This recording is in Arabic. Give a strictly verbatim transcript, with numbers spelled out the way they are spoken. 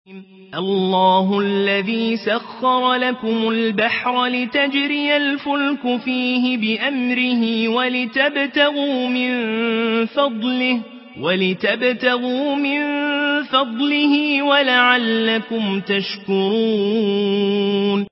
الله الذي سخر لكم البحر لتجري الفلك فيه بأمره ولتبتغوا من فضله ولتبتغوا من فضله ولعلكم تشكرون